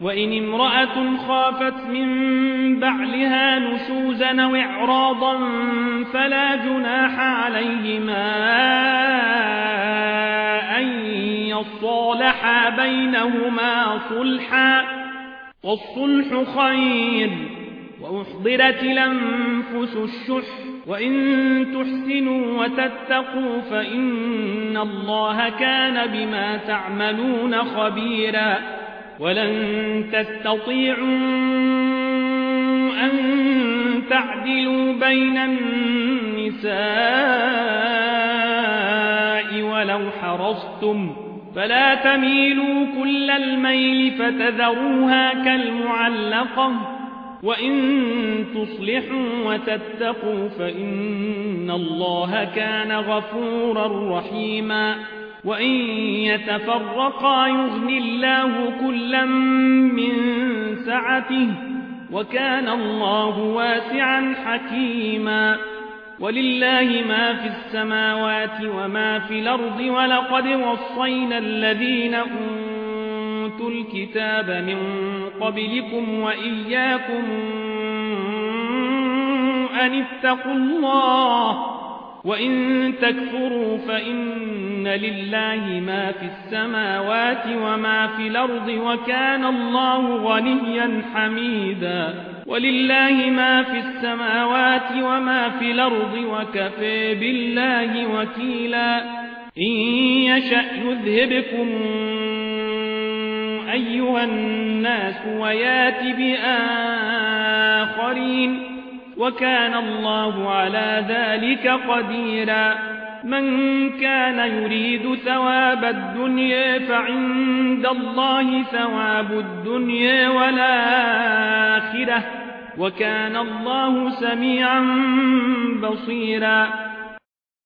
وإن امرأة خافت من بعلها نشوزا أو إعراضا فلا جناح عليهما أن يصالحا بينهما صلحا والصلح خير وأحضرت الأنفس الشح وإن تحسنوا وتتقوا فإن الله كان بما تعملون خبيرا ولن تستطيعوا أن تعدلوا بين النساء ولو حرصتم فلا تميلوا كل الميل فتذروها كالمعلقة وإن تصلحوا وتتقوا فإن الله كان غفورا رحيما وإن يتفرقا يغن الله كلا من سعته وكان الله واسعا حكيما ولله ما في السماوات وما في الأرض ولقد وصينا الذين أوتوا الكتاب من قبلكم وإياكم أن اتقوا الله وإن تكفروا فإن لله ما في السماوات وما في الأرض وكان الله غنيا حميدا ولله ما في السماوات وما في الأرض وكفى بالله وكيلا إن يشأ يذهبكم أيها الناس ويات بآخرين وكان الله على ذلك قديرا من كان يريد ثواب الدنيا فعند الله ثواب الدنيا والآخرة وكان الله سميعا بصيرا